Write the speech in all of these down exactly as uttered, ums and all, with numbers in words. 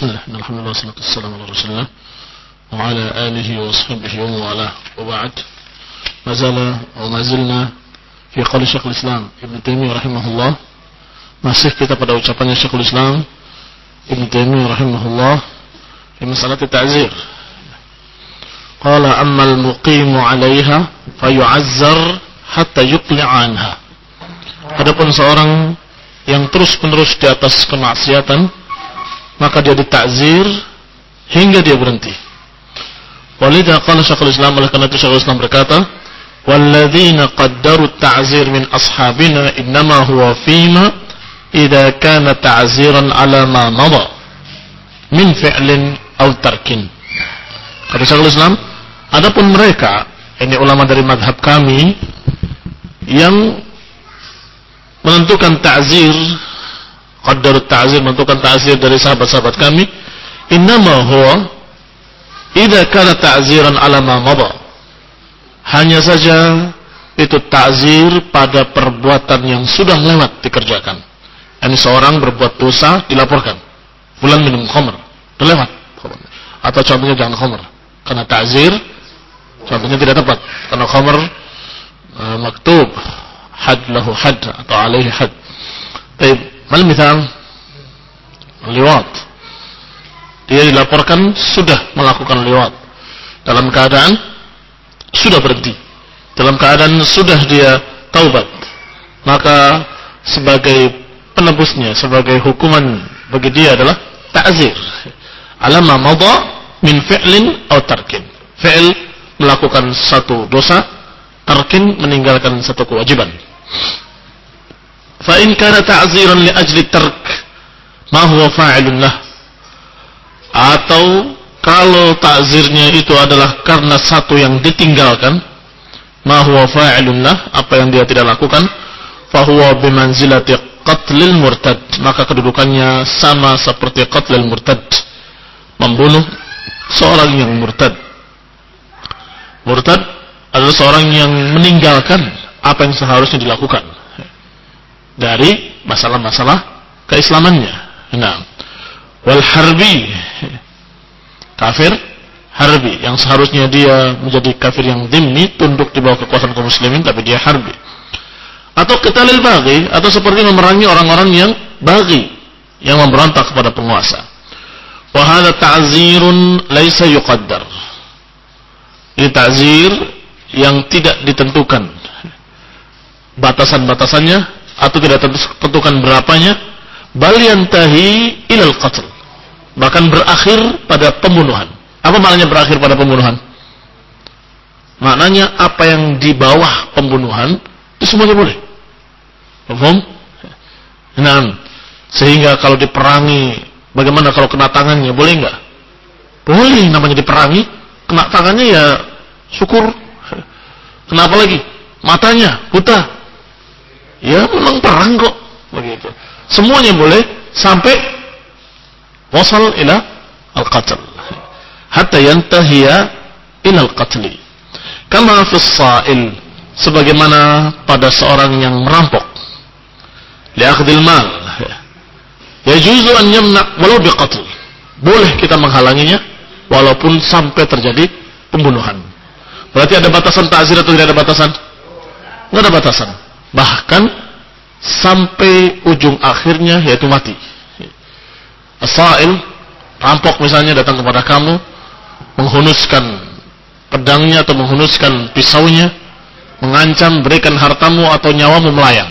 Bismillah, alhamdulillah, salatu wassalamu ala rasulillah wa ala alihi wa sahbihi wa mawalah, wa ba'd. Mazala wa mazilna fi qawli Syekhul Islam Ibn Taimiyah rahimahullah. Masih kita pada ucapannya Syekhul Islam Ibn Taimiyah rahimahullah fi masalah ta'zir. Qala amma al-muqimu 'alayha fayu'azzar hatta yuqli'a anha. Adapun seorang yang terus-menerus di atas kemaksiatan, maka dia ditakzir hingga dia berhenti. Walidha qala Syekhul Islam, oleh karena itu Syekhul Islam berkata, walladzina qaddaru at-ta'zir min ashabina innama huwa fima idza kana ta'ziran ala ma mada min fi'lin aw tarkin. Kata Syekhul Islam, adapun mereka, ini ulama dari mazhab kami yang menentukan ta'zir, qaddarut ta'zir, menentukan ta'zir dari sahabat-sahabat kami, innama huwa idza kana ta'ziran ala ma mada. Hanya saja itu ta'zir pada perbuatan yang sudah lewat dikerjakan. Ini seorang berbuat dosa dilaporkan, fulan minum khamr, sudah lewat. Atau contohnya jangan khamr, karena ta'zir contohnya tidak tepat, karena khamr uh, maktub had lahu had atau alaihi had. Baik, mal misal liwat. Dia dilaporkan sudah melakukan liwat dalam keadaan sudah berhenti, dalam keadaan sudah dia taubat, maka sebagai penebusnya, sebagai hukuman bagi dia adalah ta'zir ala ma madha min fi'lin aw tarkin. Fi'l melakukan satu dosa, tarkin meninggalkan satu kewajiban. Fa in kana ta'ziran li ajli tark ma huwa fa'ilun lah. Atau kalau ta'zirnya itu adalah karena satu yang ditinggalkan, ma huwa fa'ilun lah, apa yang dia tidak lakukan, fa huwa bimanzilati qatlil murtad, maka kedudukannya sama seperti qatlil murtad, membunuh seorang yang murtad. Murtad adalah seorang yang meninggalkan apa yang seharusnya dilakukan dari masalah-masalah keislamannya. Nah, wal harbi, kafir harbi, yang seharusnya dia menjadi kafir yang dhimmi, tunduk di bawah kekuasaan kaum muslimin, tapi dia harbi. Atau qitalil baghi, atau seperti memerangi orang-orang yang baghi, yang memberontak kepada penguasa. Wa hadza ta'zirun laisa yuqaddar. Ini ta'zir yang tidak ditentukan batasan-batasannya, atau tidak tentukan berapanya, bal yantahi ilal qatl, bahkan berakhir pada pembunuhan. Apa maknanya berakhir pada pembunuhan? Maknanya apa yang di bawah pembunuhan itu semuanya boleh. Paham? Nah, sehingga kalau diperangi, bagaimana kalau kena tangannya, boleh enggak? Boleh, namanya diperangi, kena tangannya ya syukur. Kenapa lagi? Matanya buta, ya memang perang kok, begitu. Semuanya boleh sampai wasal ila al-qatl, hatta yantahiya ila al-qatli. Kama fi as-sa'il, sebagaimana pada seorang yang merampok, li akhdhil mal, yajuzu an yamna walau biqatl, boleh kita menghalanginya walaupun sampai terjadi pembunuhan. Berarti ada batasan ta'zir atau tidak ada batasan? Tidak ada batasan. Bahkan sampai ujung akhirnya, yaitu mati. As-sa'il, rampok misalnya, datang kepada kamu, menghunuskan pedangnya atau menghunuskan pisaunya, mengancam berikan hartamu atau nyawamu melayang,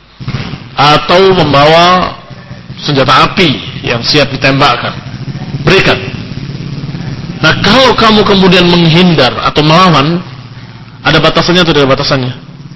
atau membawa senjata api yang siap ditembakkan, berikan. Nah, kalau kamu kemudian menghindar atau melawan, ada batasannya atau tidak ada batasannya?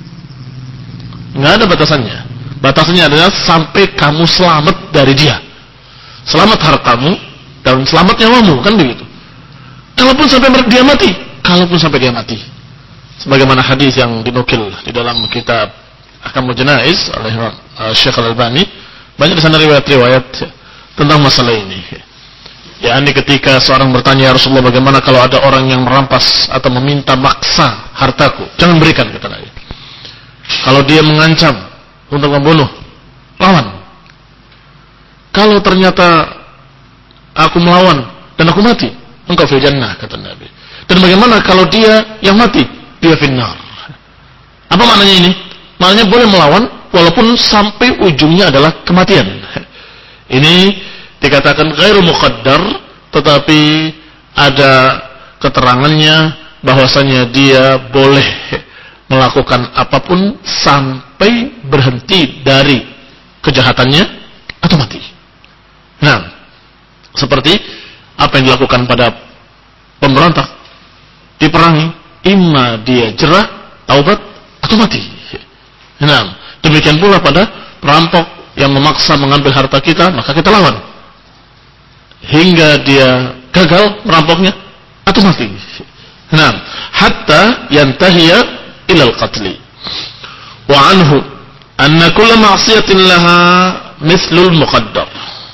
Nggak ada batasannya. Batasannya adalah sampai kamu selamat dari dia, selamat hartamu dan selamat nyawamu, kan begitu. Kalaupun sampai dia mati, kalaupun sampai dia mati, sebagaimana hadis yang dinukil di dalam kitab Ahkamul Janaiz oleh uh, Syekh Al-Albani, banyak di sana riwayat-riwayat tentang masalah ini. Ya, ini ketika seorang bertanya, ya Rasulullah, bagaimana kalau ada orang yang merampas atau meminta maksa hartaku? Jangan berikan, kata Nabi. Kalau dia mengancam untuk membunuh, lawan. Kalau ternyata aku melawan dan aku mati, engkau fil jannah, kata Nabi. Dan bagaimana kalau dia yang mati? Dia finnar. Apa maknanya ini? Maknanya boleh melawan walaupun sampai ujungnya adalah kematian. Ini dikatakan ghairu muqaddar, tetapi ada keterangannya bahwasanya dia boleh melakukan apapun sampai berhenti dari kejahatannya atau mati. Nah, seperti apa yang dilakukan pada pemberontak, diperangi, imma dia jerah, taubat, atau mati. Nah, demikian pula pada perampok yang memaksa mengambil harta kita, maka kita lawan hingga dia gagal merampoknya atau mati. Nah, hatta yantahiya ilal qatli. Wa anhu anna kulla ma'siyatin laha mithlul muqaddar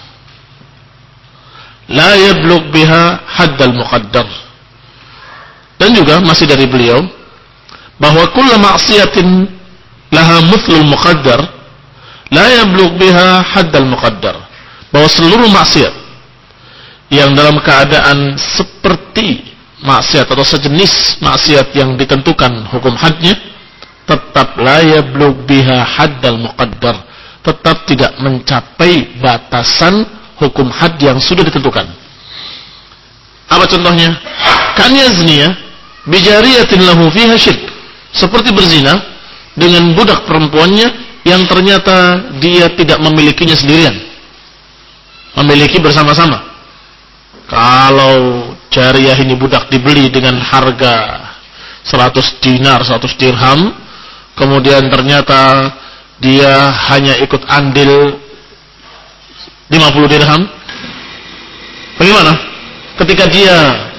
la yablugh biha haddal muqaddar. Dan juga masih dari beliau bahwa kulla ma'siyatin laha mithlul muqaddar la yablugh biha haddal muqaddar, bahwa seluruh maksiat yang dalam keadaan seperti maksiat atau sejenis maksiat yang ditentukan hukum hadnya, tetap la yablugh biha haddal muqaddar, tetap tidak mencapai batasan hukum had yang sudah ditentukan. Apa contohnya? Kan yazniya bijariyatin lahu fiha syirk, seperti berzina dengan budak perempuannya yang ternyata dia tidak memilikinya sendirian, memiliki bersama-sama. Kalau jariyah ini budak dibeli dengan harga seratus dinar, seratus dirham, kemudian ternyata dia hanya ikut andil lima puluh dirham, bagaimana? Ketika dia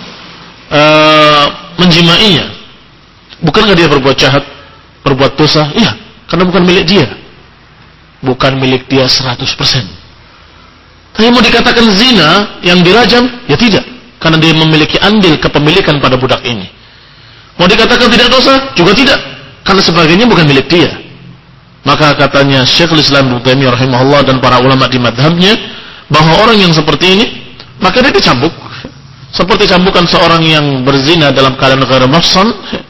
uh, menjimainya, bukankah dia berbuat jahat, berbuat dosa? Iya, karena bukan milik dia, bukan milik dia seratus persen. Tapi mau dikatakan zina yang dirajam? Ya tidak, karena dia memiliki andil kepemilikan pada budak ini. Mau dikatakan tidak dosa? Juga tidak, karena sebagainya bukan milik dia. Maka katanya Syekhul Islam Ibnu Taimiyah rahimahullah dan para ulama di madhabnya, bahwa orang yang seperti ini maka dia dicambuk seperti cambukan seorang yang berzina dalam keadaan ghairu muhsan,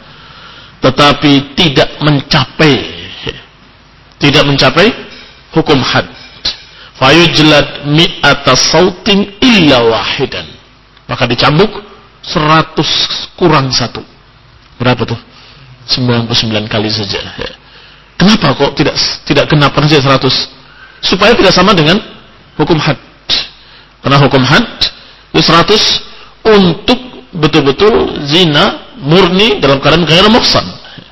tetapi tidak mencapai tidak mencapai hukum had. Fayujlad mi'ata sautin illa wahidan, maka dicambuk seratus kurang satu. Berapa tuh? sembilan puluh sembilan kali saja. Kenapa kok tidak tidak genap saja seratus? Supaya tidak sama dengan hukum had. Karena hukum had itu seratus untuk betul-betul zina murni dalam keadaan ghairu muhsan.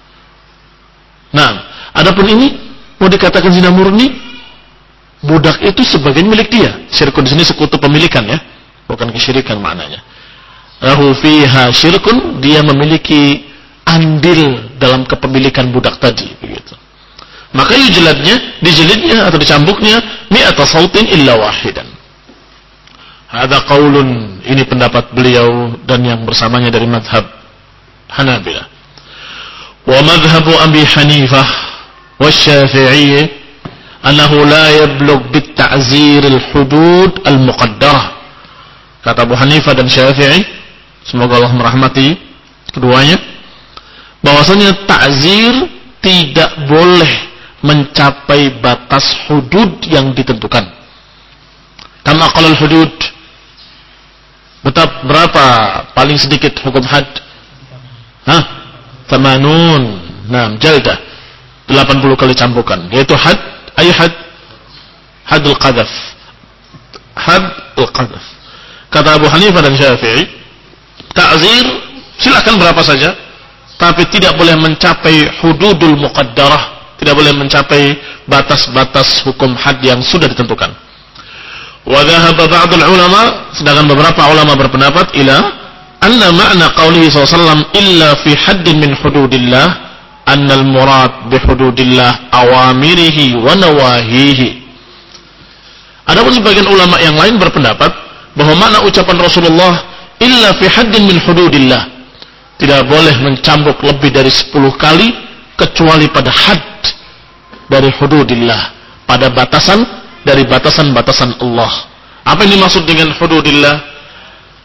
Nah, adapun ini mau dikatakan zina murni, budak itu sebagian milik dia. Syirkun di sini sekutu pemilikan ya, bukan kesyirikan maknanya. Lahu fiha syirkun, dia memiliki andil dalam kepemilikan budak tadi, begitu. Maka yujladnya, dijilidnya atau dicambuknya mi'ata sautin illa wahidan. Hadza qaulun, ini pendapat beliau dan yang bersamanya dari madhab Hanabilah. Wa madhhabu Abi Hanifah wa Syafi'i annahu la yablugh bit ta'zir al-hudud al-muqaddarah. Kata Abu Hanifah dan Syafi'i, semoga Allah merahmati keduanya, bahwasanya ta'zir tidak boleh mencapai batas hudud yang ditentukan. Kama qala al-hudud, betapa berapa paling sedikit hukum had? Hah? Tamanun. Nah, jaldah. delapan puluh kali cambukan, yaitu had. Ayu had? Hadul qadhaf. Had al-qadhaf. Kata Abu Hanifah dan Syafi'i, ta'zir silakan berapa saja, tapi tidak boleh mencapai hududul muqaddarah, tidak boleh mencapai batas-batas hukum had yang sudah ditentukan. Wa dhahaba ba'dul ulama, sedangkan beberapa ulama berpendapat ila anna ma'na qaulihi sallallahu alaihi wasallam illa fi haddin min hududillah, annal murad bi hududillah awamirihi wa nawahihi. Adapun sebagian ulama yang lain berpendapat bahwa makna ucapan Rasulullah illa fi haddin min hududillah, tidak boleh mencambuk lebih dari sepuluh kali kecuali pada had dari hududillah, pada batasan dari batasan-batasan Allah. Apa yang dimaksud dengan hududillah?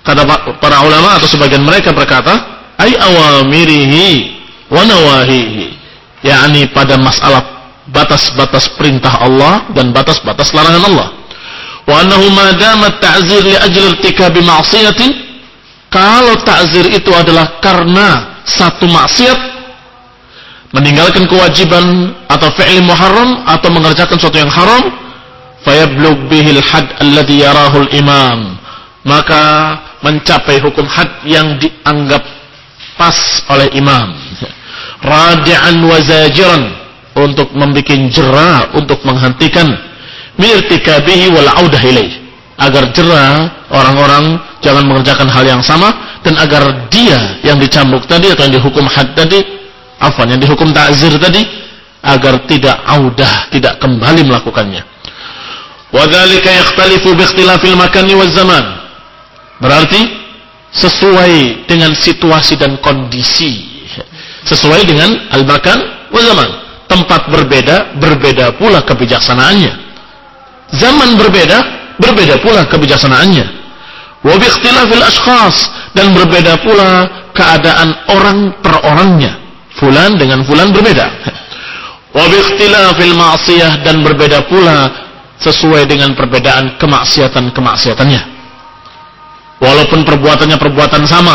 Kata para ulama atau sebagian mereka berkata, ay awamirihi wa nawahihi, yakni pada masalah batas-batas perintah Allah dan batas-batas larangan Allah. Wa annahu ma dama ta'zir li ajli irtikabi ma'siyatin, kalau ta'zir itu adalah karena satu maksiat, meninggalkan kewajiban atau fi'li muharram atau mengerjakan sesuatu yang haram, fayablugh bihil had alladhi yarahu al-imam, maka mencapai hukum had yang dianggap pas oleh imam, radi'an wa zajiran, untuk membikin jera, untuk menghentikan mirtikabihi wal audah ilaih, agar jera orang-orang jangan mengerjakan hal yang sama, dan agar dia yang dicambuk tadi atau yang dihukum had tadi, afwan, yang dihukum ta'zir tadi, agar tidak audah, tidak kembali melakukannya. Wa dzalika yakhtalifu bi ikhtilafil makani waz zaman, berarti sesuai dengan situasi dan kondisi, sesuai dengan al-makan wa zaman. Tempat berbeda, berbeda pula kebijaksanaannya. Zaman berbeda, berbeda pula kebijaksanaannya. Wa bi ikhtilafil ashkhas, dan berbeda pula keadaan orang per orangnya. Fulan dengan fulan berbeda. Wa bi ikhtilafil ma'siyah, dan berbeda pula sesuai dengan perbedaan kemaksiatan-kemaksiatannya. Walaupun perbuatannya perbuatan sama,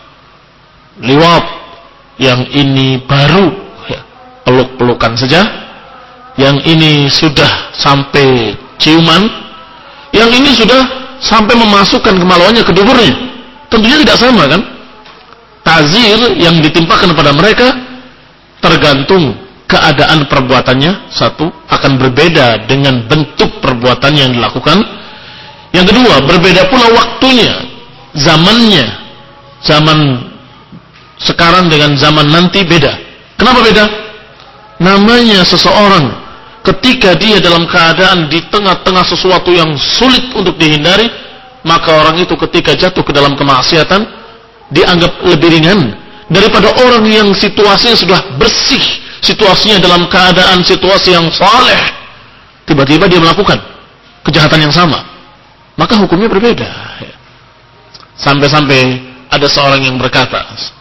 liwat, yang ini baru ya, peluk-pelukan saja, yang ini sudah sampai ciuman, yang ini sudah sampai memasukkan kemaluannya ke duburnya, tentunya tidak sama kan? Ta'zir yang ditimpakan kepada mereka tergantung keadaan perbuatannya, satu akan berbeda dengan bentuk perbuatan yang dilakukan. Yang kedua, berbeda pula waktunya, zamannya. Zaman sekarang dengan zaman nanti beda. Kenapa beda? Namanya seseorang ketika dia dalam keadaan di tengah-tengah sesuatu yang sulit untuk dihindari, maka orang itu ketika jatuh ke dalam kemaksiatan dianggap lebih ringan daripada orang yang situasinya sudah bersih, situasinya dalam keadaan situasi yang saleh, tiba-tiba dia melakukan kejahatan yang sama, maka hukumnya berbeda. Sampai-sampai ada seorang yang berkata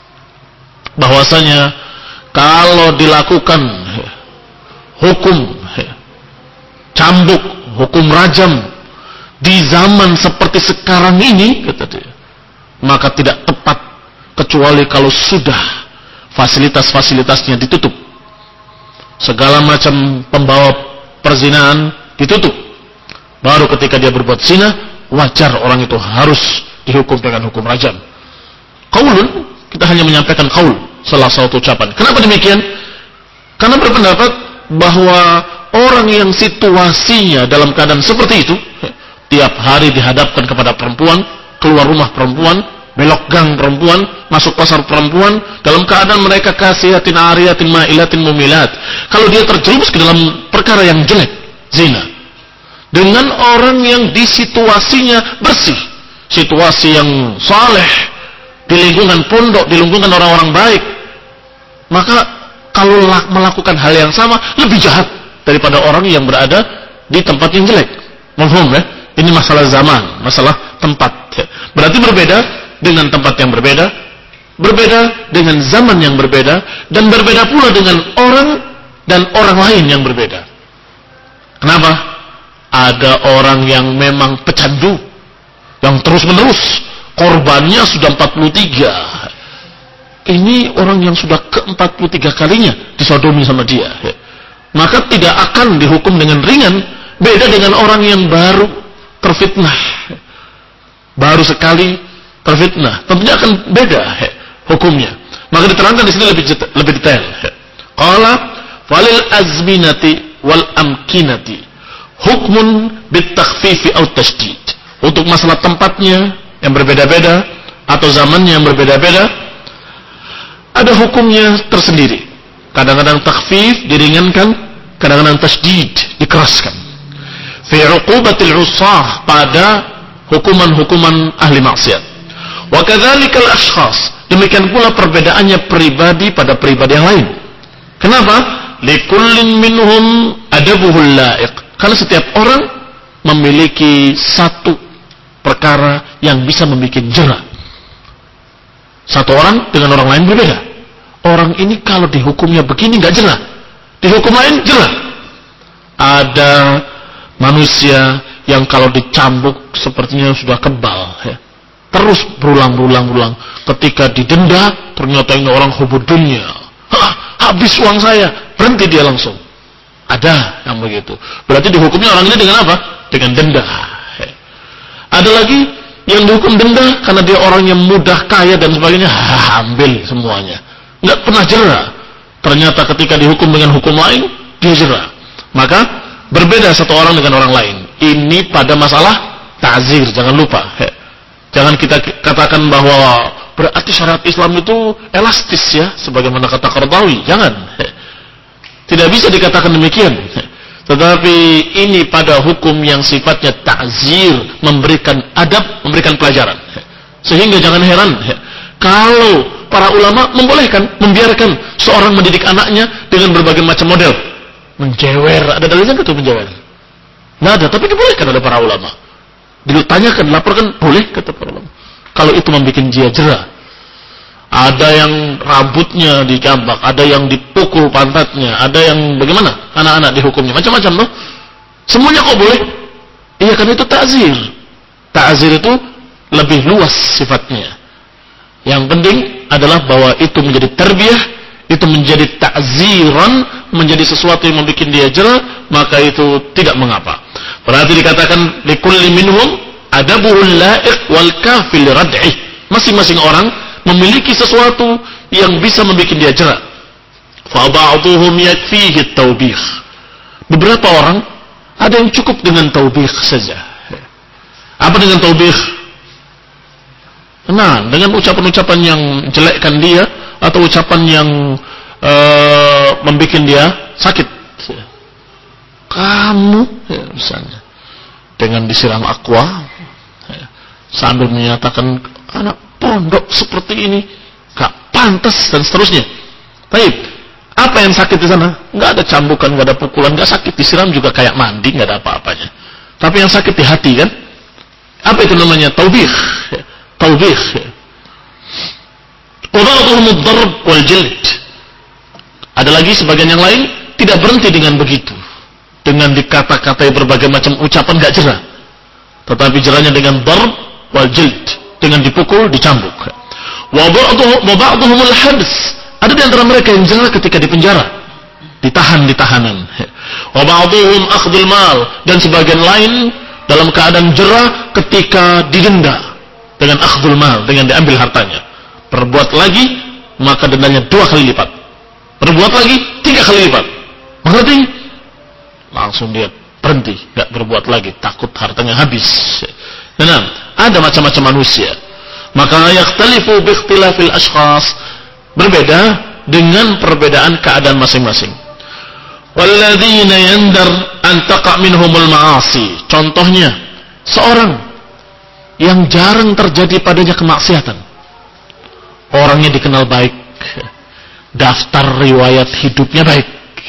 bahwasanya kalau dilakukan hukum cambuk, hukum rajam di zaman seperti sekarang ini, kata dia, maka tidak tepat kecuali kalau sudah fasilitas-fasilitasnya ditutup, segala macam pembawa perzinahan ditutup, baru ketika dia berbuat zina wajar orang itu harus dihukum dengan hukum rajam. Qaulun, kita hanya menyampaikan qaul, salah satu ucapan. Kenapa demikian? Karena berpendapat bahwa orang yang situasinya dalam keadaan seperti itu, tiap hari dihadapkan kepada perempuan, keluar rumah perempuan, belok gang perempuan, masuk pasar perempuan, dalam keadaan mereka kasihatin ariyatin ma'ilatin mumilat. Kalau dia terjerumus ke dalam perkara yang jelek, zina, dengan orang yang di situasinya bersih, situasi yang saleh, di lingkungan pondok, di lingkungan orang-orang baik, maka kalau melakukan hal yang sama lebih jahat daripada orang yang berada di tempat yang jelek. Mafhum ya? Ini masalah zaman, masalah tempat. Berarti berbeda dengan tempat yang berbeda, berbeda dengan zaman yang berbeda, dan berbeda pula dengan orang dan orang lain yang berbeda. Kenapa? Ada orang yang memang pecandu, yang terus-menerus, korbannya sudah empat puluh tiga. Ini orang yang sudah ke empat puluh tiga kalinya disodomi sama dia. Maka tidak akan dihukum dengan ringan. Beda dengan orang yang baru terfitnah, baru sekali terfitnah, tentunya akan beda hukumnya. Maka diterangkan di sini lebih lebih detail. Qala falil azminati wal amkinati hukmun bitakhfifi aw tasydid. Untuk masalah tempatnya yang berbeda-beda atau zamannya yang berbeda-beda, ada hukumnya tersendiri. Kadang-kadang takhfif diringankan, kadang-kadang tasydid dikeraskan. Fi 'uqubatil 'usah, pada hukuman-hukuman ahli maksiat. Wa kadzalikal ashkhas, demikian pula perbedaannya pribadi pada pribadi yang lain. Kenapa? Likullin minhum adabuhul la'iq. Karena setiap orang memiliki satu perkara yang bisa membuat jera. Satu orang dengan orang lain berbeda. Orang ini kalau dihukumnya begini nggak jera, dihukum lain jera. Ada manusia yang kalau dicambuk sepertinya sudah kebal, ya. Terus berulang-ulang-ulang. Ketika didenda, ternyata ini orang hubud dunia. Hah, habis uang saya, berhenti dia langsung. Ada yang begitu. Berarti dihukumnya orang ini dengan apa? Dengan denda. Ada lagi yang dihukum denda karena dia orang yang mudah kaya dan sebagainya, ha, ambil semuanya. Nggak pernah jera. Ternyata ketika dihukum dengan hukum lain, dia jera. Maka berbeda satu orang dengan orang lain. Ini pada masalah ta'zir, jangan lupa. Jangan kita katakan bahwa berarti syariat Islam itu elastis ya, sebagaimana kata Qardawi. Jangan. Tidak bisa dikatakan demikian. Tetapi ini pada hukum yang sifatnya ta'zir, memberikan adab, memberikan pelajaran. Sehingga jangan heran kalau para ulama membolehkan, membiarkan seorang mendidik anaknya dengan berbagai macam model. Menjewer, ada dalilnya nggak tuh menjewer? Nggak ada, tapi dibolehkan oleh para ulama. Ditanyakan, laporkan, boleh kata para ulama. Kalau itu membuat dia jera. Ada yang rambutnya dicambak, ada yang dipukul pantatnya, ada yang bagaimana? Anak-anak dihukumnya, macam-macam loh. Semuanya kok boleh? Iya, kan itu ta'zir. Ta'zir itu lebih luas sifatnya. Yang penting adalah bahwa itu menjadi tarbiyah, itu menjadi ta'ziran, menjadi sesuatu yang membuat dia jera, maka itu tidak mengapa. Berarti dikatakan likulli minhum adabuhul la'iq wal kafil rad'ih. Masing-masing orang memiliki sesuatu yang bisa membuat dia jera. Fa ba'dhuhum yakfihi at-tawbih. Beberapa orang ada yang cukup dengan taubih saja. Apa dengan taubih? Nah, dengan ucapan-ucapan yang jelekkan dia atau ucapan yang uh, membuat dia sakit. Kamu, ya, misalnya, dengan disiram aqua, ya, sambil menyatakan anak pondok seperti ini gak pantas dan seterusnya. Baik, apa yang sakit di sana? Nggak ada cambukan, nggak ada pukulan, nggak sakit, disiram juga kayak mandi, nggak ada apa-apanya. Tapi yang sakit di hati kan? Apa itu namanya? Taubih. Taubih. Wada'atuhum ad-darb wal jald. Ada lagi sebagian yang lain tidak berhenti dengan begitu, dengan dikata-katai berbagai macam ucapan nggak jera, tetapi jeranya dengan darb wal jald, dengan dipukul, dicambuk. Wa ba'dhuhum al-habs. Ada di antara mereka yang jera ketika di penjara, ditahan di tahanan. Wa ba'dhuhum akhdhul mal, dan sebagian lain dalam keadaan jera ketika didenda dengan akhdhul mal, dengan diambil hartanya. Perbuat lagi, maka dendanya dua kali lipat. Perbuat lagi, tiga kali lipat. Mengerti? Langsung dia berhenti, enggak berbuat lagi, takut hartanya habis. Nah, ada macam-macam manusia. Maka yakhtalifu bi ikhtilafil ashkhas, berbeda dengan perbedaan keadaan masing-masing. Walladzina yandar an taqa' minhumul ma'asi. Contohnya, seorang yang jarang terjadi padanya kemaksiatan. Orangnya dikenal baik, daftar riwayat hidupnya baik.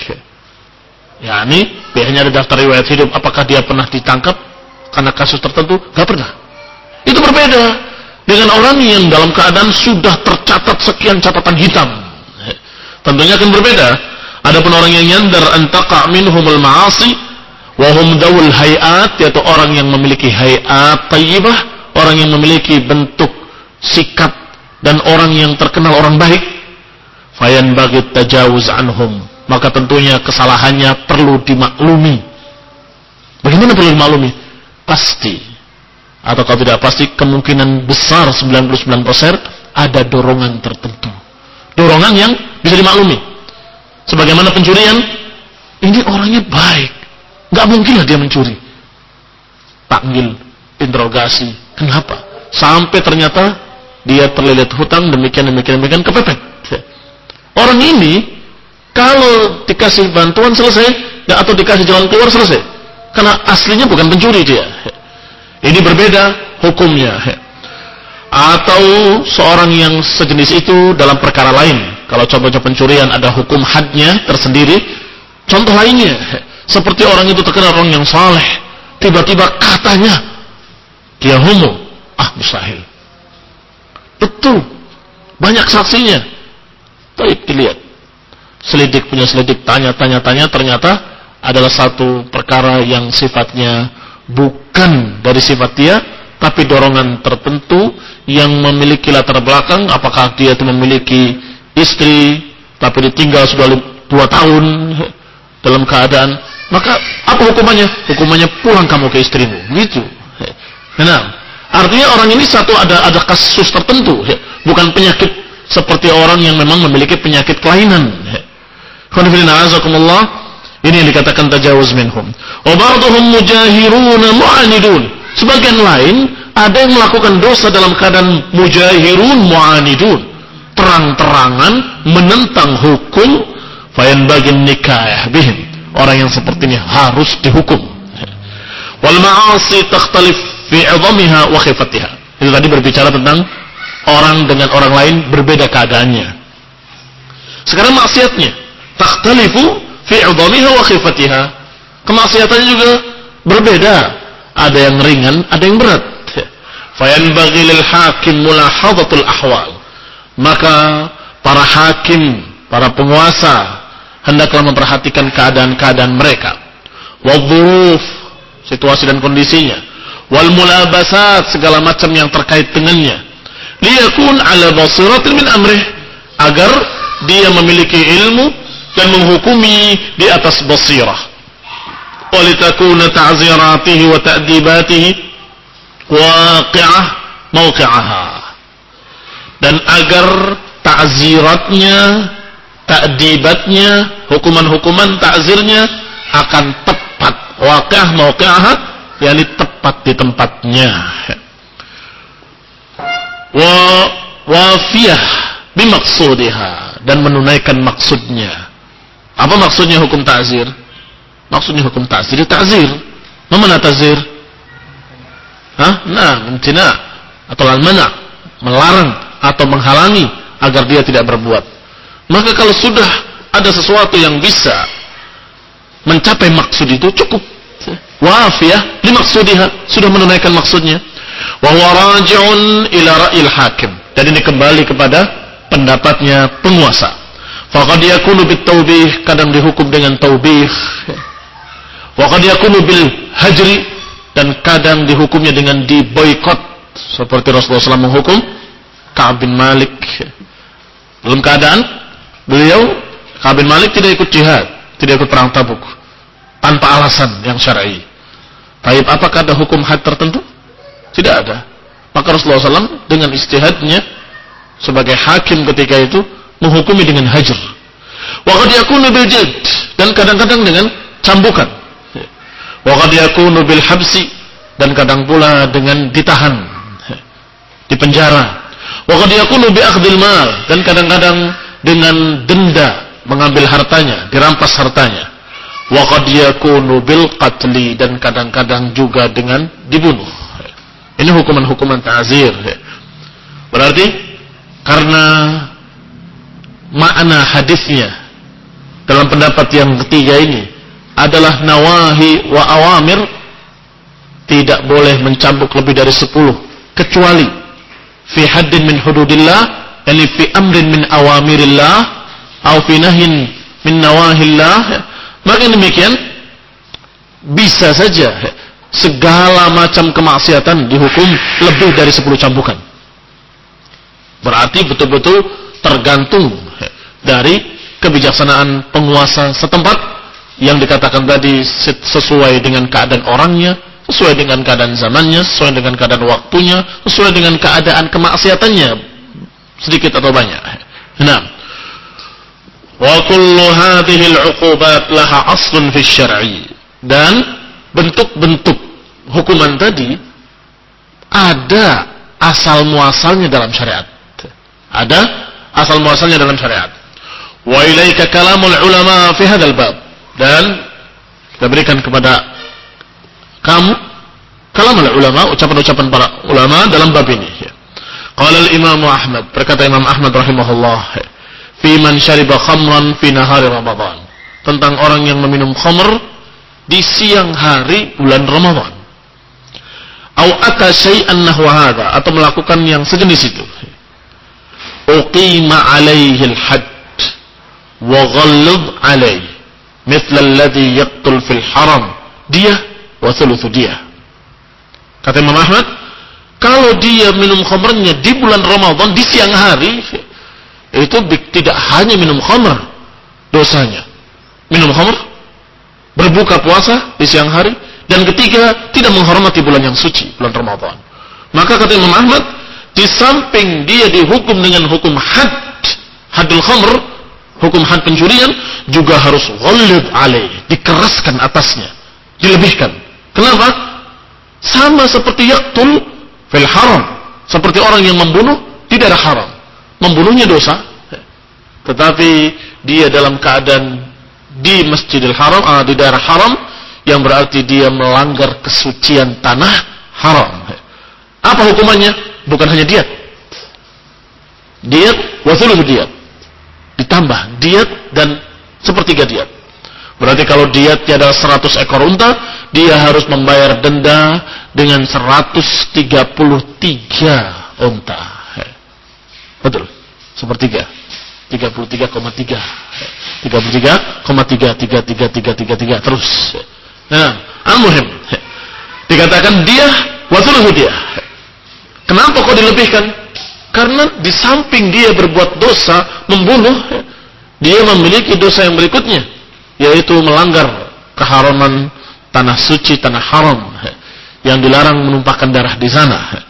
Ya, ini biasanya ada daftar riwayat hidup. Apakah dia pernah ditangkap karena kasus tertentu? Gak pernah. Itu berbeda dengan orang yang dalam keadaan sudah tercatat sekian catatan hitam. Tentunya akan berbeda. Adapun orang yang yandar antaqa minhumul ma'asi wa hum dawul hayat, yaitu orang yang memiliki hayat tayyibah, orang yang memiliki bentuk sikap dan orang yang terkenal orang baik, fayan bagi tajawuz anhum, maka tentunya kesalahannya perlu dimaklumi. Bagaimana perlu dimaklumi? Pasti, atau kalau tidak pasti, kemungkinan besar sembilan puluh sembilan persen ada dorongan tertentu, dorongan yang bisa dimaklumi. Sebagaimana pencurian, ini orangnya baik, nggak mungkinlah dia mencuri. Panggil, interogasi, kenapa? Sampai ternyata dia terlilit hutang, demikian, demikian, demikian, kepepet. Orang ini, kalau dikasih bantuan selesai, atau dikasih jalan keluar selesai. Karena aslinya bukan pencuri dia. Ini berbeda hukumnya. Atau seorang yang sejenis itu dalam perkara lain. Kalau contohnya pencurian, ada hukum hadnya tersendiri. Contoh lainnya, seperti orang itu terkenal orang yang saleh, tiba-tiba katanya dia homo, Ah, mustahil. Betul. Banyak saksinya. Baik, dilihat. Selidik punya selidik, tanya, tanya, tanya, ternyata adalah satu perkara yang sifatnya bukan dari sifat dia, tapi dorongan tertentu yang memiliki latar belakang. Apakah dia itu memiliki istri, tapi ditinggal sudah dua tahun dalam keadaan, maka apa hukumannya? Hukumannya pulang kamu ke istrimu, gitu. Nah, artinya orang ini satu ada ada kasus tertentu, bukan penyakit seperti orang yang memang memiliki penyakit kelainan. Ini yang dikatakan tajawuz minhum. Wa ba'dhum mujahiruna mu'anidun. Sebagian lain ada yang melakukan dosa dalam keadaan mujahirun mu'anidun, terang-terangan menentang hukum. Fayanbaghi nikah bihim. Orang yang seperti ini harus dihukum. Wal ma'asi takhtalif fi 'idhamiha wa khifatiha. Itu tadi berbicara tentang orang dengan orang lain berbeda keadaannya. Sekarang maksiatnya takhtalifu fi 'idhamiha wa khifatiha. Kemaksiatannya juga berbeda. Ada yang ringan, ada yang berat. Fayanbaghi lil hakim mulahadhatul ahwal. Maka para hakim, para penguasa hendaklah memperhatikan keadaan-keadaan mereka. Wadh-dhuruf, situasi dan kondisinya. Wal mulabasat, segala macam yang terkait dengannya. Liyakun ala basiratin min amrih, agar dia memiliki ilmu dan menghukumi di atas basirah. Walitakuna ta'ziratihi wa ta'dibatihi waqi'ah mawqi'aha. Dan agar ta'ziratnya, ta'dibatnya, hukuman-hukuman ta'zirnya akan tepat. Waqi'ah mawqi'aha, yakni tepat di tempatnya. Wa wafiyah bimaksudiha, dan menunaikan maksudnya. Apa maksudnya hukum ta'zir? Maksudnya hukum ta'zir, ta'zir. Mana ta'zir? Hah? Nah, mentina atau al-mana', melarang atau menghalangi agar dia tidak berbuat. Maka kalau sudah ada sesuatu yang bisa mencapai maksud itu, cukup. Wafiyah limaksudiha, sudah menunaikan maksudnya. Wa huwa raji'un ila ra'il hakim, dan ini kembali kepada pendapatnya penguasa. Faqad yakunu bit-taubih, kadang dihukum dengan taubih. Wa qad yakunu bil hajri, dan kadang dihukumnya dengan diboikot, seperti Rasulullah shallallahu alaihi wasallam menghukum Ka'ab bin Malik. Dalam keadaan beliau, Ka'ab bin Malik tidak ikut jihad, tidak ikut perang Tabuk, tanpa alasan yang syar'i. Baik, apakah ada hukum had tertentu? Tidak ada. Maka Rasulullah shallallahu alaihi wasallam dengan ijtihadnya sebagai hakim ketika itu menghukumi dengan hajr. Wa qad yakunu bil jald, dan kadang-kadang dengan cambukan. Wa qad yakunu bil habsi, dan kadang pula dengan ditahan, dipenjara. Wa qad yakunu bi akhdil mal, dan kadang-kadang dengan denda, mengambil hartanya, dirampas hartanya. Wa qad yakunu bil qatli, dan kadang-kadang juga dengan dibunuh. Ini hukuman-hukuman ta'zir. Berarti karena makna hadisnya dalam pendapat yang ketiga ini adalah nawahi wa awamir, tidak boleh mencambuk lebih dari sepuluh, kecuali fi haddin min hududillah, yani fi amrin min awamirillah, atau fi nahyin min nawahillah. Maka demikian bisa saja segala macam kemaksiatan dihukum lebih dari sepuluh cambukan. Berarti betul-betul tergantung dari kebijaksanaan penguasa setempat, yang dikatakan tadi sesuai dengan keadaan orangnya, sesuai dengan keadaan zamannya, sesuai dengan keadaan waktunya, sesuai dengan keadaan kemaksiatannya, sedikit atau banyak. Nah, wa kullu hadhihi al-'uqubat laha aslun fi syar'i, dan bentuk-bentuk hukuman tadi ada asal muasalnya dalam syariat. Ada asal muasalnya dalam syariat. Wa ilaika kalamul ulama fi hadzal bab, dan kita berikan kepada kamu kalamul ulama, ucapan-ucapan para ulama dalam bab ini. Qala al-Imam Ahmad, berkata Imam Ahmad rahimahullah, fi man syariba khamran fi nahari Ramadan, tentang orang yang meminum khamr di siang hari bulan Ramadan. au ata syai'an nahwa hadza, atau melakukan yang sejenis itu, uqima alaihi al-hadd wa ghallib alaihi mithla alladhi yaqtul fil haram dia wa thuluthu dia. Kata Imam Ahmad, kalau dia minum khamrnya di bulan Ramadan di siang hari, itu tidak hanya minum khamr dosanya, minum khamr, berbuka puasa di siang hari, dan ketiga tidak menghormati bulan yang suci, bulan Ramadan. Maka kata Imam Ahmad, di samping dia dihukum dengan hukum had, hadul khamr, hukum had pencurian, juga harus ghalid alaih, dikeraskan atasnya, dilebihkan. Kenapa? Sama seperti yaqtul fil haram, seperti orang yang membunuh di daerah haram. Membunuhnya dosa, tetapi dia dalam keadaan di Masjidil Haram, ah, di daerah haram, yang berarti dia melanggar kesucian tanah haram. Apa hukumannya? Bukan hanya diat, diat wathuluth diat, ditambah diat dan sepertiga diat. Berarti kalau diatnya adalah seratus ekor unta, dia harus membayar denda dengan seratus tiga puluh tiga unta. Betul, sepertiga, tiga puluh tiga koma tiga, tiga puluh tiga koma tiga tiga tiga tiga tiga tiga terus. Nah, al-muhim dikatakan dia wathuluth dia. Kenapa kok dilebihkan? Karena di samping dia berbuat dosa membunuh, dia memiliki dosa yang berikutnya, yaitu melanggar keharaman tanah suci, tanah haram yang dilarang menumpahkan darah di sana.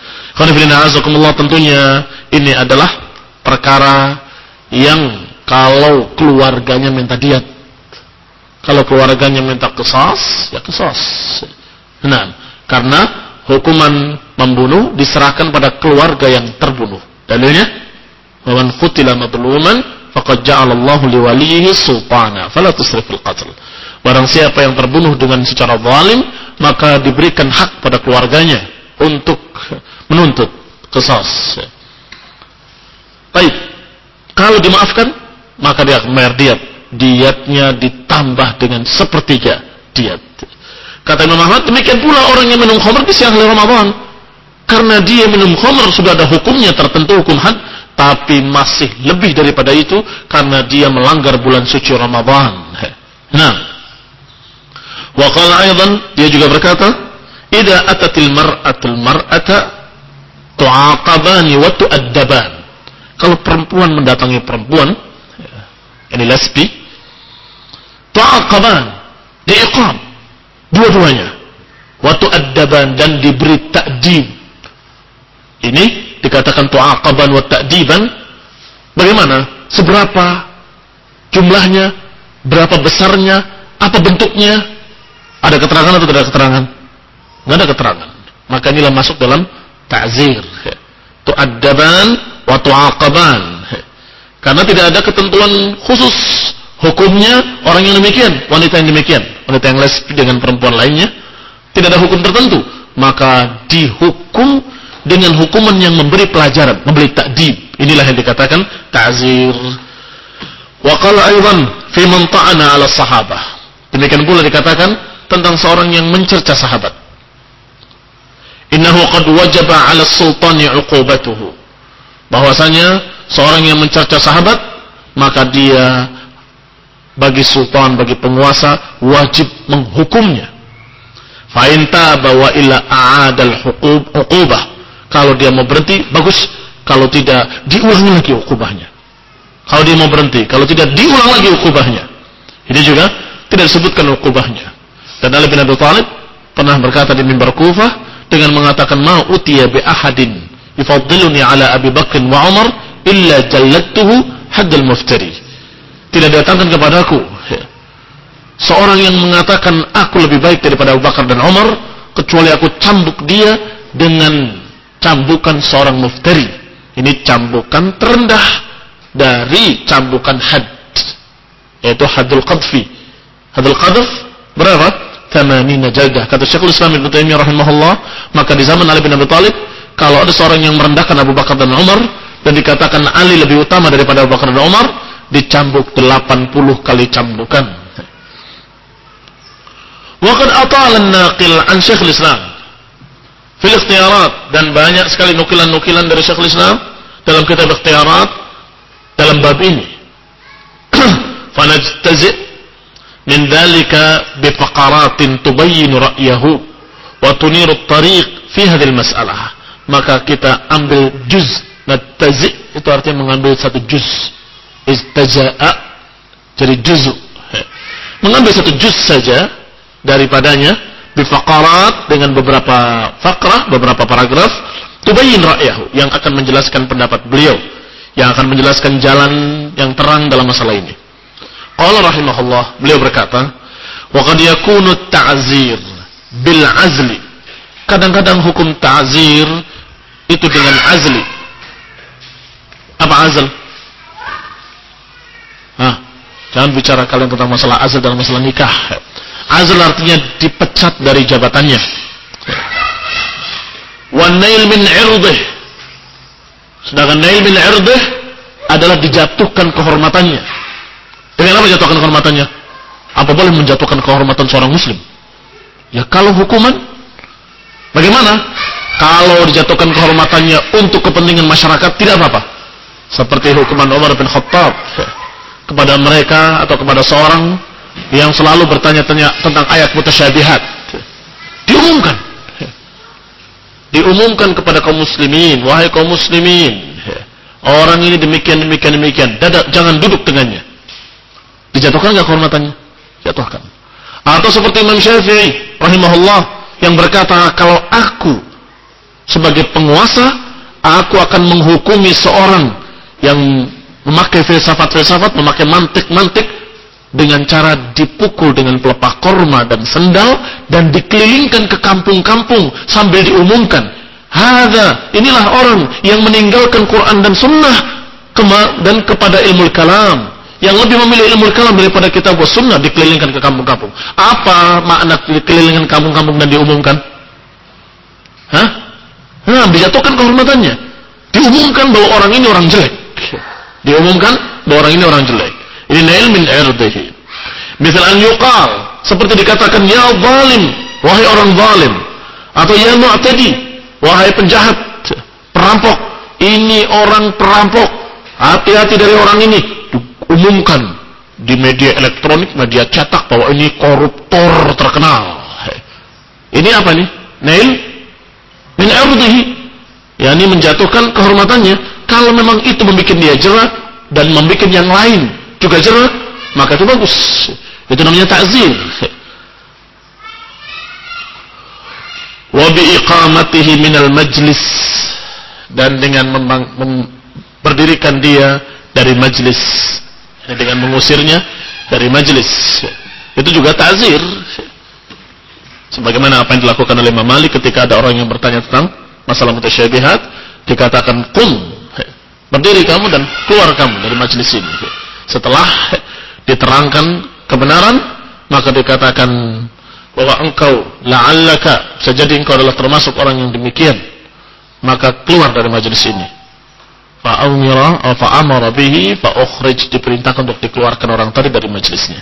Tentunya ini adalah perkara yang kalau keluarganya minta diat, kalau keluarganya minta qisas, ya qisas. Nah, karena hukuman membunuh diserahkan pada keluarga yang terbunuh. Dalilnya, wa man qutila madluman faqad ja'alallahu liwalihi sultana fala tusrifil qatl. Barang siapa yang terbunuh dengan secara zalim, maka diberikan hak pada keluarganya untuk menuntut qisas. Baik, kalau dimaafkan, maka dia akan bayar diat. Diatnya ditambah dengan sepertiga diat. Kata Imam Ahmad, demikian pula orang yang minum khamr di siang hari Ramadan. Karena dia minum khamr sudah ada hukumnya tertentu, hukum had, tapi masih lebih daripada itu karena dia melanggar bulan suci Ramadan. Nah, wa qala aidan, dia juga berkata, idza atatil mar'atul mar'ata tu'aqabani wa tu'addaban. Kalau perempuan mendatangi perempuan, ini lesbi, tu'aqaban, diiqam dua-duanya, wa tu'addaban, dan diberi ta'dib. Ini dikatakan tu'aqaban wa ta'diban. Bagaimana? Seberapa jumlahnya? Berapa besarnya? Apa bentuknya? Ada keterangan atau tidak ada keterangan? Tidak ada keterangan. Maka inilah masuk dalam ta'zir. Tu'addaban wa tu'aqaban. Karena tidak ada ketentuan khusus hukumnya orang yang demikian, wanita yang demikian, wanita yang lesbi dengan perempuan lainnya, tidak ada hukum tertentu, maka dihukum dengan hukuman yang memberi pelajaran, memberi ta'dib. Inilah yang dikatakan ta'zir. Wa qala aidan fi man ta'ana 'ala sahabah. Demikian pula dikatakan tentang seorang yang mencerca sahabat. Innahu qad wajaba 'ala sultani 'uqubatuhu. Bahwasanya seorang yang mencerca sahabat, maka dia bagi sultan, bagi penguasa wajib menghukumnya. Fa in taba wa illa a'adal huqub uqubah. Kalau dia mau berhenti, bagus. Kalau tidak, diulangi lagi ukubahnya. Kalau dia mau berhenti, kalau tidak, diulang lagi ukubahnya. Ini juga tidak disebutkan ukubahnya. Dan Ali bin Abi Thalib pernah berkata di mimbar Kufah dengan mengatakan, ma utiya bi ahadin yufaddiluni ala Abi Bakr wa Umar illa jallattuhu haddal muftari. Tidak datangkan kepadaku seorang yang mengatakan aku lebih baik daripada Abu Bakar dan Umar, kecuali aku cambuk dia dengan cambukan seorang muftari. Ini cambukan terendah dari cambukan had, yaitu hadul qadfi. Hadul qadf berapa? thamanina jaldah. Kata Syekhul Islam Ibnu Taimiyah rahimahullah, maka di zaman Ali bin Abi Thalib, kalau ada seorang yang merendahkan Abu Bakar dan Umar dan dikatakan Ali lebih utama daripada Abu Bakar dan Umar, dicambuk delapan puluh kali cambukan. Wa qad atala an-naqil an Syekhul Islam fil ikhtiyarat, dan banyak sekali nukilan-nukilan dari Syekhul Islam dalam kitab ikhtiyarat dalam bab ini. Fanajtazi' min dzalika bi faqaratin tubayyin ra'yahu wa tuniru at-tariq fi hadhihi al-mas'alah. Maka kita ambil juz. Najtazi' itu artinya mengambil satu juz. Istaja'a jadi juz. Mengambil satu juz saja daripadanya bifaqarat, dengan beberapa fakrah, beberapa paragraf, tubayyin ra'yahu, yang akan menjelaskan pendapat beliau, yang akan menjelaskan jalan yang terang dalam masalah ini. Qala rahimahullah, beliau berkata, wa qad yakunu ta'zir bil azli. Kadang-kadang hukum ta'zir itu dengan azli. Apa azl? Hah, jangan bicara kalian tentang masalah azl dalam masalah nikah. Azl artinya dipecat dari jabatannya. Wa nail min irdih. Sedangkan nail min irdih adalah dijatuhkan kehormatannya. Dengan apa jatuhkan kehormatannya? Apa boleh menjatuhkan kehormatan seorang muslim? Ya kalau hukuman, bagaimana? Kalau dijatuhkan kehormatannya untuk kepentingan masyarakat, tidak apa-apa. Seperti hukuman Umar bin Khattab kepada mereka atau kepada seorang yang selalu bertanya-tanya tentang ayat mutasyabihat. Diumumkan. Diumumkan kepada kaum muslimin, wahai kaum muslimin, orang ini demikian, demikian, demikian. Dadak, jangan duduk dengannya. Dijatuhkan enggak kehormatannya? Jatuhkan. Atau seperti Imam Syafi'i rahimahullah yang berkata, kalau aku sebagai penguasa, aku akan menghukumi seorang yang memakai filsafat-filsafat, memakai mantik-mantik, dengan cara dipukul dengan pelepah korma dan sendal, dan dikelilingkan ke kampung-kampung sambil diumumkan, hadza, inilah orang yang meninggalkan Quran dan Sunnah dan kepada ilmu kalam, yang lebih memilih ilmu kalam daripada kitab wa sunnah, dikelilingkan ke kampung-kampung. Apa makna dikelilingkan kampung-kampung dan diumumkan? Hah? Nah, dijatuhkan kehormatannya. Diumumkan bahwa orang ini orang jelek. Diumumkan bahwa orang ini orang jelek. Ini nail min irdihi. Misal an yuqal, seperti dikatakan, ya zalim, wahai orang zalim, atau ya mu'tadi, wahai penjahat, perampok, ini orang perampok, hati-hati dari orang ini. Diumumkan di media elektronik, media cetak, bahwa ini koruptor terkenal. Ini apa nih? Nail min irdihi, yakni menjatuhkan kehormatannya. Kalau memang itu membuat dia jerah dan membuat yang lain juga jerah, maka itu bagus. Itu namanya ta'zir. Wa bi iqamatihi minal majlis, dan dengan memberdirikan dia dari majlis, dengan mengusirnya dari majlis, itu juga ta'zir. Sebagaimana apa yang dilakukan oleh Imam Malik ketika ada orang yang bertanya tentang masalah mutasyabihat, dikatakan qum, berdiri kamu dan keluar kamu dari majlis ini. Setelah diterangkan kebenaran, maka dikatakan bahwa engkau la'allaka, bisa jadi engkau adalah termasuk orang yang demikian, maka keluar dari majlis ini. Fa'amira fa'amara bihi fa'ukhrij, diperintahkan untuk dikeluarkan orang tadi dari majlisnya.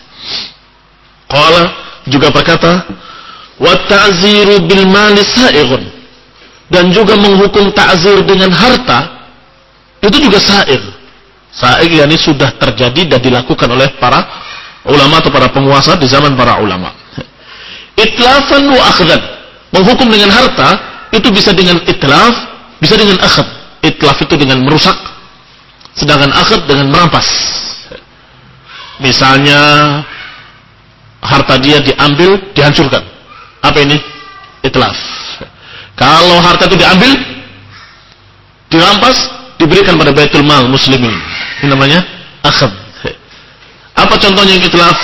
Qala, juga berkata, wa ta'ziru bil mali sa'ighun, dan juga menghukum ta'zir dengan harta itu juga sa'ir. Sa'ir yakni sudah terjadi dan dilakukan oleh para ulama atau para penguasa di zaman para ulama. Itlafan wa akhdan, menghukum dengan harta itu bisa dengan itlaf, bisa dengan akhd. Itlaf itu dengan merusak, sedangkan akhd dengan merampas. Misalnya harta dia diambil, dihancurkan. Apa ini? Itlaf. Kalau harta itu diambil, dirampas, diberikan pada Baitul Mal muslimin, ini namanya akhd. Apa contohnya yang itlaf?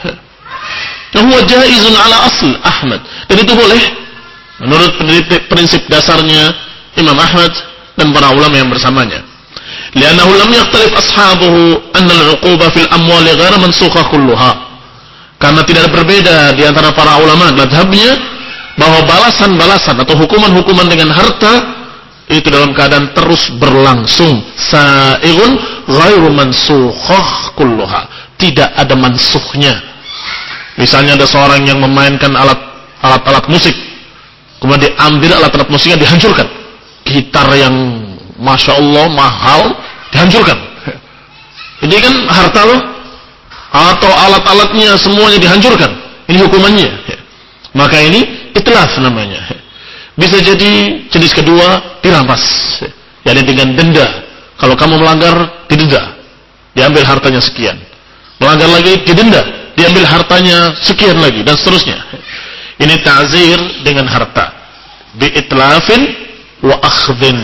Huwa jaizun ala asl Ahmad, dan itu boleh menurut prinsip dasarnya Imam Ahmad dan para ulama yang bersamanya. Li'annahu lam yakhtalif ashabuhu anna al-'uquba fil amwali ghairu mansukha kulluha. Karena tidak berbeda di antara para ulama mazhabnya bahwa balasan-balasan atau hukuman-hukuman dengan harta itu dalam keadaan terus berlangsung. Sa'ighun ghairu mansukhah kulluha, tidak ada mansukhnya. Misalnya ada seorang yang memainkan alat alat-alat musik kemudian diambil alat-alat musiknya dihancurkan. Gitar yang Masya Allah mahal dihancurkan. Ini kan harta loh, atau alat-alatnya semuanya dihancurkan. Ini hukumannya. Maka ini itlaf namanya. Bisa jadi jenis kedua dirampas, yakni dengan denda. Kalau kamu melanggar didenda, diambil hartanya sekian. Melanggar lagi didenda, diambil hartanya sekian lagi, dan seterusnya. Ini ta'zir dengan harta. Bi'itlafin wa akhdhin.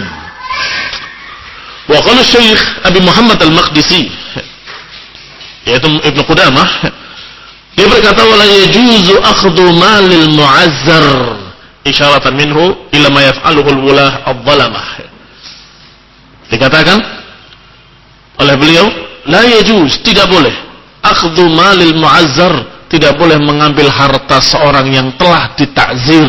Wa qala Syekh Abi Muhammad Al-Maqdisi, yaitu Ibnu Qudamah, dia berkata wala yajuzu akhdhu malil mu'azzar isyaratan minhu ila ma yaf'aluhu al-wulah adh-dhalamah. Dikatakan oleh beliau la yajuz, tidak boleh akhdhu malil mu'azzar, tidak boleh mengambil harta seorang yang telah ditakzir.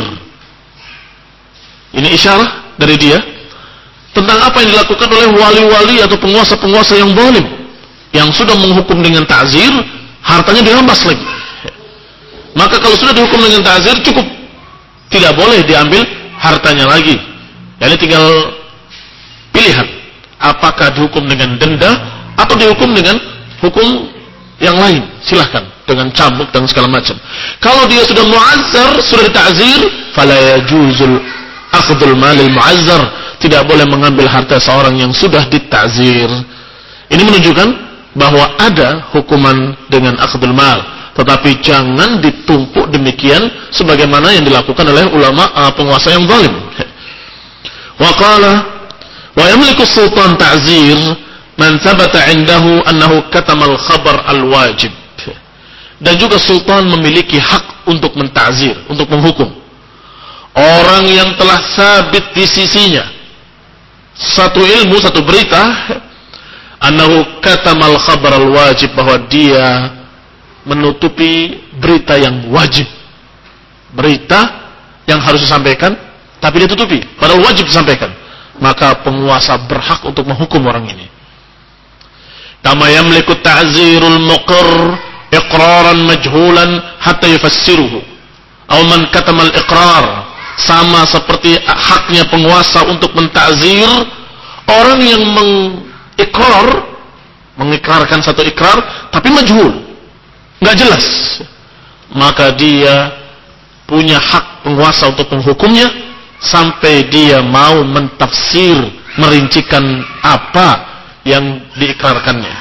Ini isyarah dari dia tentang apa yang dilakukan oleh wali-wali atau penguasa-penguasa yang zalim, yang sudah menghukum dengan ta'zir, hartanya dirampas lagi. Maka kalau sudah dihukum dengan ta'zir cukup, tidak boleh diambil hartanya lagi. Jadi tinggal pilihan, apakah dihukum dengan denda atau dihukum dengan hukum yang lain, silahkan, dengan cambuk dan segala macam. Kalau dia sudah mu'azzar, sudah dita'zir, fala yajuzul akhdul malil mu'azzar, tidak boleh mengambil harta seorang yang sudah dita'zir. Ini menunjukkan bahwa ada hukuman dengan akhdul mal, tetapi jangan ditumpuk demikian sebagaimana yang dilakukan oleh ulama uh, penguasa yang zalim. Wa qala wa yamliku sultan ta'zir man thabata 'indahu annahu katamal khabar al-wajib. Dan juga sultan memiliki hak untuk menta'zir, untuk menghukum orang yang telah sabit di sisinya satu ilmu, satu berita, annahu katamal khabar al-wajib, bahwa dia menutupi berita yang wajib, berita yang harus disampaikan tapi dia tutupi, padahal wajib disampaikan. Maka penguasa berhak untuk menghukum orang ini. Kama yamliku ta'zirul muqir iqraran majhulan hatta yufassiruhu aw man katamal iqrar, sama seperti haknya penguasa untuk mentakzir orang yang mengikrar, mengikrarkan satu ikrar tapi majhul, nggak jelas, maka dia punya hak penguasa untuk menghukumnya sampai dia mau mentafsir, merincikan apa yang diikrarkannya.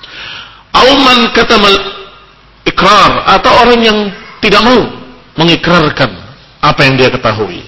Auman katamal ikrar, atau orang yang tidak mau mengikrarkan apa yang dia ketahui.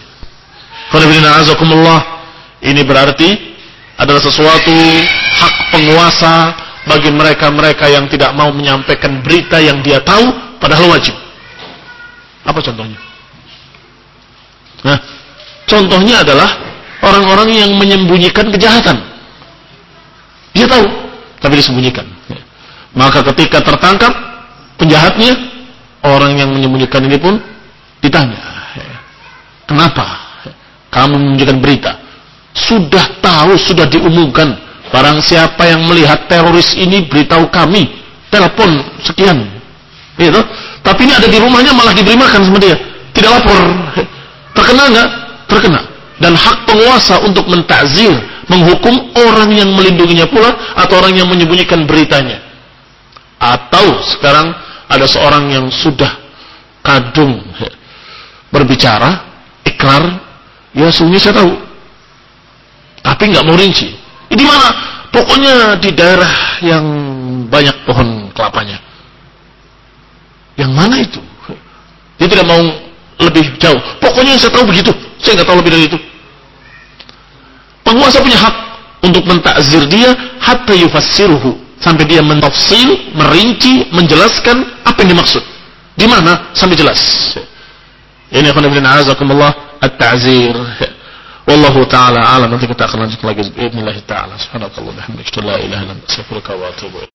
Ini berarti adalah sesuatu hak penguasa bagi mereka-mereka yang tidak mau menyampaikan berita yang dia tahu padahal wajib. Apa contohnya? Nah, contohnya adalah orang-orang yang menyembunyikan kejahatan. Dia tahu, tapi disembunyikan. Maka ketika tertangkap penjahatnya, orang yang menyembunyikan ini pun ditanya, kenapa kamu menyembunyikan berita? Sudah tahu, sudah diumumkan, barang siapa yang melihat teroris ini beritahu kami, telepon sekian, gitu. Tapi ini ada di rumahnya malah diberi makan sama dia, tidak lapor. Terkena nggak? Terkena. Dan hak penguasa untuk mentakzir, menghukum orang yang melindunginya pula, atau orang yang menyembunyikan beritanya. Atau sekarang ada seorang yang sudah kadung berbicara, ikrar, ya sungguh saya tahu, tapi nggak mau rinci. Di mana? Pokoknya di daerah yang banyak pohon kelapanya. Yang mana itu? Dia tidak mau lebih jauh. Pokoknya saya tahu begitu, saya nggak tahu lebih dari itu. Penguasa punya hak untuk mentakzir dia hatta yufassiruhu, sampai dia mentafsil, merinci, menjelaskan apa yang dimaksud. Di mana? Sampai jelas. Ini akan diberikan azakumullah at-ta'zir. Wallahu ta'ala alam. Nanti kita akan lanjut lagi. Bismillah ta'ala. Subhanakallah. Alhamdulillah. La ilaha illa anta. Astaghfiruka wa atubu ilaik.